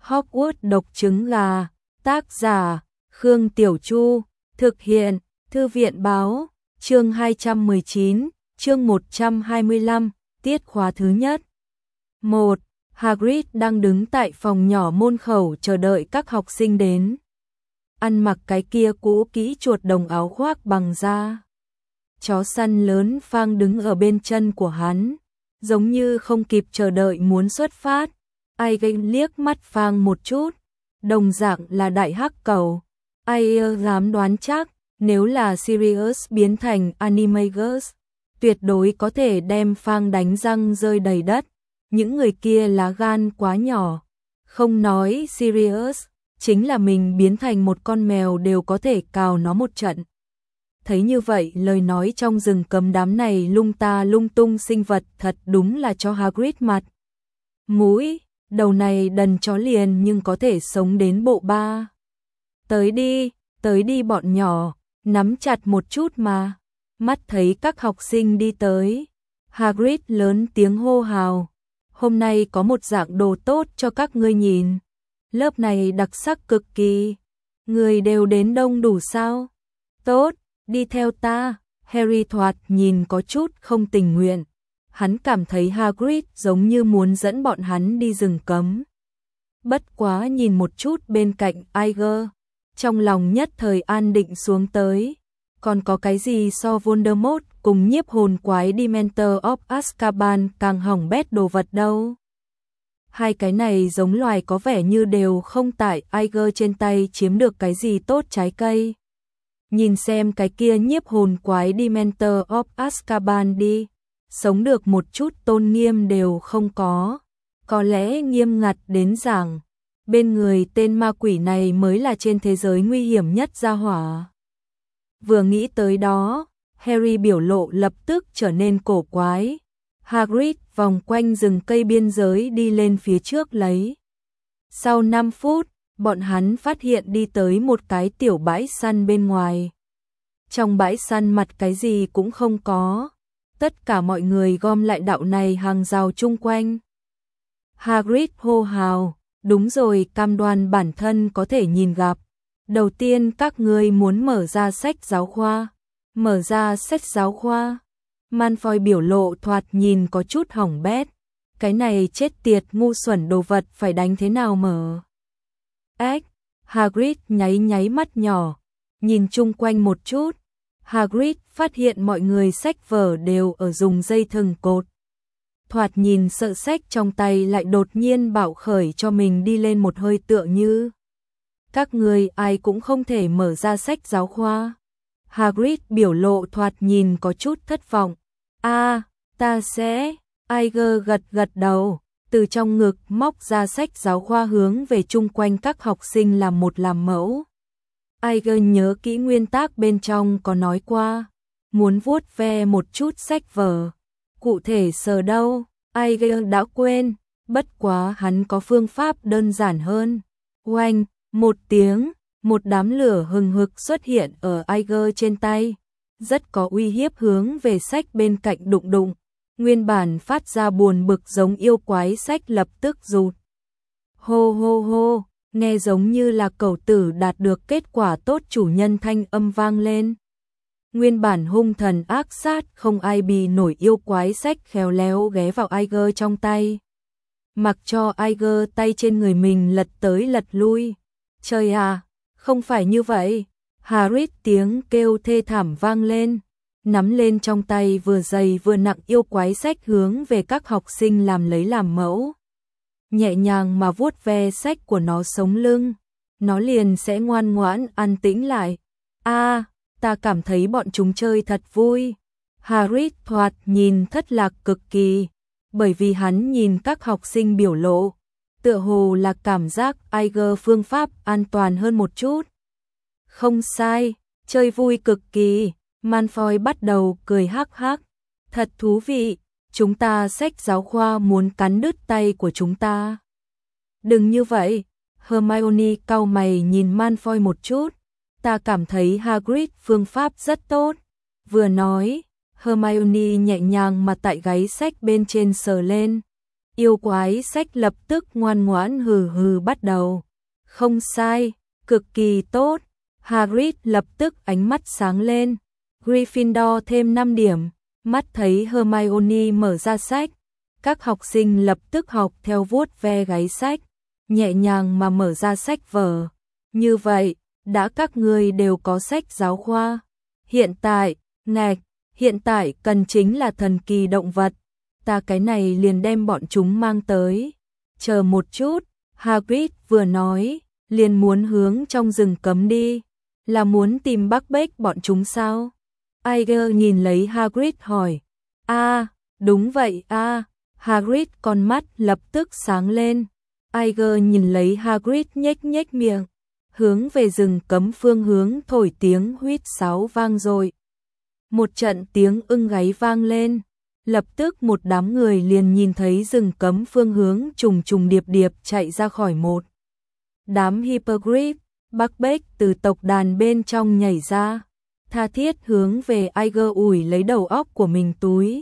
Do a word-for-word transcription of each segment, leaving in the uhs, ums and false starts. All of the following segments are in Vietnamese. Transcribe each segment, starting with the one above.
Hogwarts độc trứng gà, tác giả, Khương Tiểu Chu, thực hiện, Thư viện báo, chương hai trăm mười chín, chương một trăm hai mươi lăm, tiết khóa thứ nhất. một. Hagrid đang đứng tại phòng nhỏ môn khẩu chờ đợi các học sinh đến. Ăn mặc cái kia cũ kỹ chuột đồng áo khoác bằng da. Chó săn lớn Fang đứng ở bên chân của hắn, giống như không kịp chờ đợi muốn xuất phát. Ai gây liếc mắt Fang một chút, đồng dạng là đại hắc cầu. Ai dám đoán chắc, nếu là Sirius biến thành Animagus, tuyệt đối có thể đem Fang đánh răng rơi đầy đất. Những người kia lá gan quá nhỏ, không nói Sirius, chính là mình biến thành một con mèo đều có thể cào nó một trận. Thấy như vậy, lời nói trong rừng cấm đám này lung ta lung tung sinh vật thật đúng là cho Hagrid mặt mũi. Đầu này đần chó liền nhưng có thể sống đến bộ ba. Tới đi, tới đi bọn nhỏ, nắm chặt một chút mà. Mắt thấy các học sinh đi tới, Hagrid lớn tiếng hô hào. Hôm nay có một dạng đồ tốt cho các ngươi nhìn. Lớp này đặc sắc cực kỳ. Người đều đến đông đủ sao? Tốt, đi theo ta. Harry thoạt nhìn có chút không tình nguyện. Hắn cảm thấy Hagrid giống như muốn dẫn bọn hắn đi rừng cấm. Bất quá nhìn một chút bên cạnh Iger, trong lòng nhất thời an định xuống tới. Còn có cái gì so Voldemort cùng nhiếp hồn quái Dementor of Azkaban càng hỏng bét đồ vật đâu. Hai cái này giống loài có vẻ như đều không tại Iger trên tay chiếm được cái gì tốt trái cây. Nhìn xem cái kia nhiếp hồn quái Dementor of Azkaban đi. Sống được một chút tôn nghiêm đều không có. Có lẽ nghiêm ngặt đến rằng bên người tên ma quỷ này mới là trên thế giới nguy hiểm nhất gia hỏa. Vừa nghĩ tới đó, Harry biểu lộ lập tức trở nên cổ quái. Hagrid vòng quanh rừng cây biên giới đi lên phía trước lấy. Sau năm phút, bọn hắn phát hiện đi tới một cái tiểu bãi săn bên ngoài. Trong bãi săn mặt cái gì cũng không có. Tất cả mọi người gom lại đạo này hàng rào chung quanh. Hagrid hô hào, đúng rồi, cam đoan bản thân có thể nhìn gặp. Đầu tiên các ngươi muốn mở ra sách giáo khoa. Mở ra sách giáo khoa. Malfoy biểu lộ thoạt nhìn có chút hỏng bét. Cái này chết tiệt ngu xuẩn đồ vật phải đánh thế nào mở? Ếch, Hagrid nháy nháy mắt nhỏ, nhìn chung quanh một chút. Hagrid phát hiện mọi người sách vở đều ở dùng dây thừng cột. Thoạt nhìn sợ sách trong tay lại đột nhiên bạo khởi cho mình đi lên một hơi tựa như. Các người ai cũng không thể mở ra sách giáo khoa. Hagrid biểu lộ thoạt nhìn có chút thất vọng. A, à, ta sẽ. Iger gật gật đầu, từ trong ngực móc ra sách giáo khoa hướng về chung quanh các học sinh làm một làm mẫu. Iger nhớ kỹ nguyên tắc bên trong có nói qua, muốn vuốt ve một chút sách vở. Cụ thể sờ đâu, Iger đã quên, bất quá hắn có phương pháp đơn giản hơn. Oanh, một tiếng, một đám lửa hừng hực xuất hiện ở Iger trên tay, rất có uy hiếp hướng về sách bên cạnh đụng đụng. Nguyên bản phát ra buồn bực giống yêu quái sách lập tức rụt. Hô hô hô, nghe giống như là cẩu tử đạt được kết quả tốt chủ nhân thanh âm vang lên. Nguyên bản hung thần ác sát không ai bì nổi yêu quái sách khéo léo ghé vào Iger trong tay. Mặc cho Iger tay trên người mình lật tới lật lui. Trời à, không phải như vậy. Hagrid tiếng kêu thê thảm vang lên. Nắm lên trong tay vừa dày vừa nặng yêu quái sách hướng về các học sinh làm lấy làm mẫu. Nhẹ nhàng mà vuốt ve sách của nó sống lưng, nó liền sẽ ngoan ngoãn an tĩnh lại. A, à, ta cảm thấy bọn chúng chơi thật vui. Hagrid thoạt nhìn thất lạc cực kỳ, bởi vì hắn nhìn các học sinh biểu lộ, tựa hồ là cảm giác Iger phương pháp an toàn hơn một chút. Không sai, chơi vui cực kỳ. Malfoy bắt đầu cười hắc hắc. Thật thú vị, chúng ta sách giáo khoa muốn cắn đứt tay của chúng ta. Đừng như vậy, Hermione cau mày nhìn Malfoy một chút. Ta cảm thấy Hagrid phương pháp rất tốt. Vừa nói, Hermione nhẹ nhàng mà tại gáy sách bên trên sờ lên. Yêu quái sách lập tức ngoan ngoãn hừ hừ bắt đầu. Không sai, cực kỳ tốt. Hagrid lập tức ánh mắt sáng lên. Gryffindor thêm năm điểm. Mắt thấy Hermione mở ra sách, các học sinh lập tức học theo vuốt ve gáy sách, nhẹ nhàng mà mở ra sách vở. Như vậy, đã các người đều có sách giáo khoa. Hiện tại, ngạch, hiện tại cần chính là thần kỳ động vật. Ta cái này liền đem bọn chúng mang tới. Chờ một chút, Hagrid vừa nói, liền muốn hướng trong rừng cấm đi. Là muốn tìm Buckbeak bọn chúng sao? Iger nhìn lấy Hagrid hỏi. A, à, đúng vậy a. À. Hagrid con mắt lập tức sáng lên. Iger nhìn lấy Hagrid nhếch nhếch miệng, hướng về rừng cấm phương hướng thổi tiếng huýt sáo vang dội. Một trận tiếng ưng gáy vang lên, lập tức một đám người liền nhìn thấy rừng cấm phương hướng trùng trùng điệp điệp chạy ra khỏi một đám Hippogriff. Buckbeak từ tộc đàn bên trong nhảy ra, tha thiết hướng về Iger ủi lấy đầu óc của mình túi.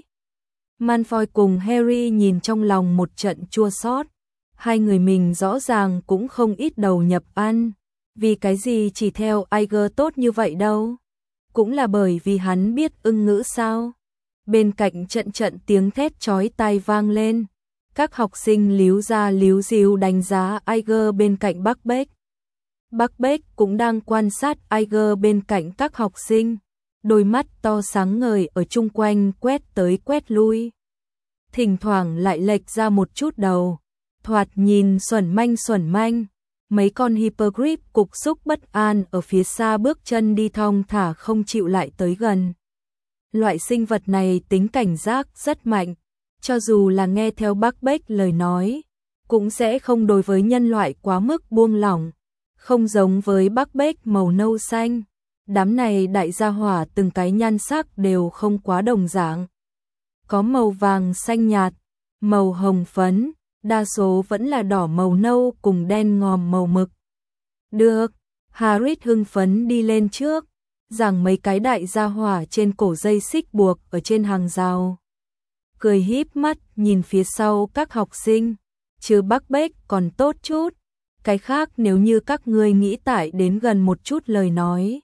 Malfoy cùng Harry nhìn trong lòng một trận chua xót, hai người mình rõ ràng cũng không ít đầu nhập ăn, vì cái gì chỉ theo Iger tốt như vậy đâu? Cũng là bởi vì hắn biết ưng ngữ sao? Bên cạnh trận trận tiếng thét chói tai vang lên, các học sinh líu ra líu díu đánh giá Iger bên cạnh Buckbeak. Buckbeak cũng đang quan sát Iger bên cạnh các học sinh, đôi mắt to sáng ngời ở chung quanh quét tới quét lui. Thỉnh thoảng lại lệch ra một chút đầu, thoạt nhìn xuẩn manh xuẩn manh. Mấy con Hippogriff cục xúc bất an ở phía xa bước chân đi thong thả không chịu lại tới gần. Loại sinh vật này tính cảnh giác rất mạnh, cho dù là nghe theo Buckbeak lời nói, cũng sẽ không đối với nhân loại quá mức buông lỏng. Không giống với Buckbeak màu nâu xanh, đám này đại gia hỏa từng cái nhan sắc đều không quá đồng dạng. Có màu vàng xanh nhạt, màu hồng phấn, đa số vẫn là đỏ màu nâu cùng đen ngòm màu mực. Được, Hagrid hưng phấn đi lên trước, giằng mấy cái đại gia hỏa trên cổ dây xích buộc ở trên hàng rào. Cười híp mắt nhìn phía sau các học sinh, chứ Buckbeak còn tốt chút. Cái khác nếu như các ngươi nghĩ tải đến gần một chút lời nói.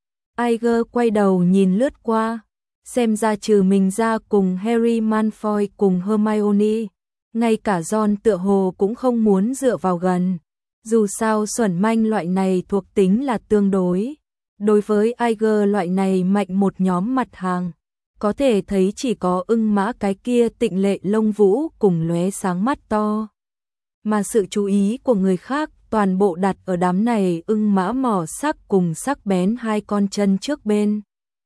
Iger quay đầu nhìn lướt qua, xem ra trừ mình ra cùng Harry, Malfoy cùng Hermione, ngay cả Ron tựa hồ cũng không muốn dựa vào gần. Dù sao xuẩn manh loại này thuộc tính là tương đối. Đối với Iger loại này mạnh một nhóm mặt hàng, có thể thấy chỉ có ưng mã cái kia tịnh lệ lông vũ cùng lóe sáng mắt to. Mà sự chú ý của người khác toàn bộ đặt ở đám này ưng mã mỏ sắc cùng sắc bén hai con chân trước bên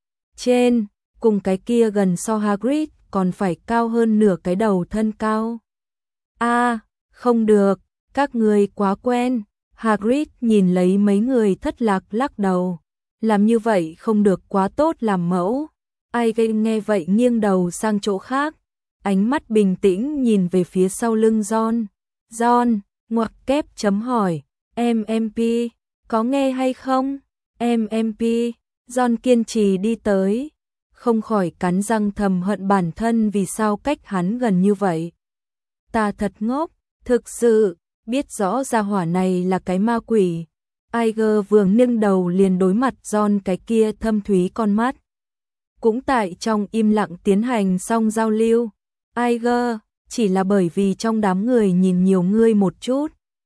trên, cùng cái kia gần so Hagrid còn phải cao hơn nửa cái đầu thân cao. A, à, không được, các người quá quen. Hagrid nhìn lấy mấy người thất lạc lắc đầu, làm như vậy không được quá tốt làm mẫu. Ai gây nghe vậy nghiêng đầu sang chỗ khác, ánh mắt bình tĩnh nhìn về phía sau lưng Ron. Ron, ngoặc kép chấm hỏi, em em pê, có nghe hay không? Em em pê, Ron kiên trì đi tới, không khỏi cắn răng thầm hận bản thân vì sao cách hắn gần như vậy. Ta thật ngốc, thực sự, biết rõ ra hỏa này là cái ma quỷ. Iger vừa nâng đầu liền đối mặt Ron cái kia thâm thúy con mắt. Cũng tại trong im lặng tiến hành xong giao lưu. Iger, chỉ là bởi vì trong đám người nhìn nhiều ngươi một chút.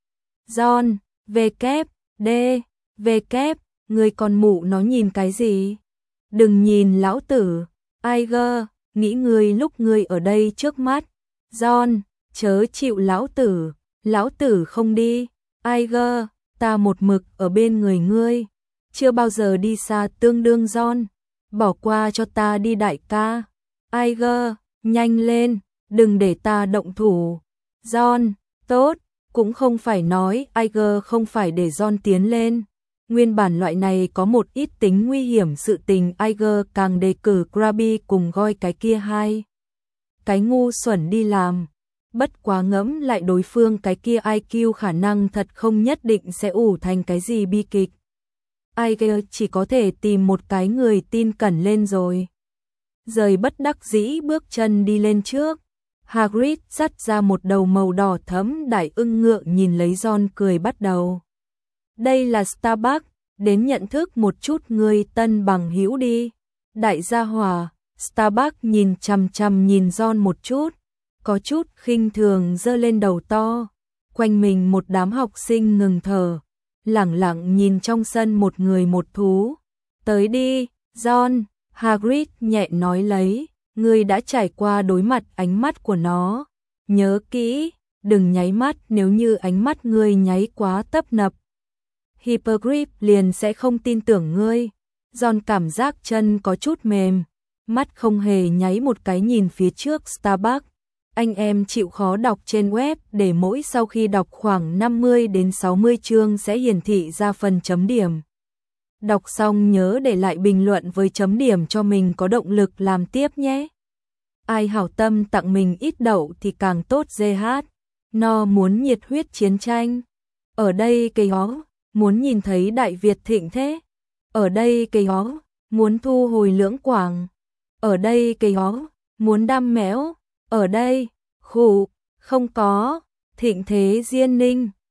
Ron, về kép, đê, về kép, ngươi còn mụ nó nhìn cái gì? Đừng nhìn lão tử, Iger, nghĩ ngươi lúc ngươi ở đây trước mắt. Ron, chớ chịu lão tử, lão tử không đi. Iger, ta một mực ở bên người ngươi, chưa bao giờ đi xa tương đương Ron, bỏ qua cho ta đi đại ca. Iger, nhanh lên, đừng để ta động thủ. Ron, tốt, cũng không phải nói Iger không phải để Ron tiến lên. Nguyên bản loại này có một ít tính nguy hiểm sự tình Iger càng đề cử Crabbe cùng Goi cái kia hai. Cái ngu xuẩn đi làm. Bất quá ngẫm lại đối phương cái kia i kiu khả năng thật không nhất định sẽ ủ thành cái gì bi kịch. Iger chỉ có thể tìm một cái người tin cẩn lên rồi. Rời bất đắc dĩ bước chân đi lên trước. Hagrid dắt ra một đầu màu đỏ thẫm đại ưng ngựa nhìn lấy Ron cười bắt đầu. Đây là Starbucks, đến nhận thức một chút người tân bằng hữu đi. Đại gia hỏa, Starbucks nhìn chằm chằm nhìn Ron một chút, có chút khinh thường giơ lên đầu to. Quanh mình một đám học sinh ngừng thở, lẳng lặng nhìn trong sân một người một thú. Tới đi, Ron, Hagrid nhẹ nói lấy, ngươi đã trải qua đối mặt ánh mắt của nó. Nhớ kỹ, đừng nháy mắt, nếu như ánh mắt ngươi nháy quá tấp nập, Hippogriff liền sẽ không tin tưởng ngươi. Ron cảm giác chân có chút mềm, mắt không hề nháy một cái nhìn phía trước Starbucks. Anh em chịu khó đọc trên web để mỗi sau khi đọc khoảng năm mươi đến sáu mươi chương sẽ hiển thị ra phần chấm điểm. Đọc xong nhớ để lại bình luận với chấm điểm cho mình có động lực làm tiếp nhé. Ai hảo tâm tặng mình ít đậu thì càng tốt. giê hát. No muốn nhiệt huyết chiến tranh. Ở đây cây hó, muốn nhìn thấy Đại Việt thịnh thế. Ở đây cây hó, muốn thu hồi Lưỡng Quảng. Ở đây cây hó, muốn đam mẽo. Ở đây, khủ, không có, thịnh thế Diên Ninh.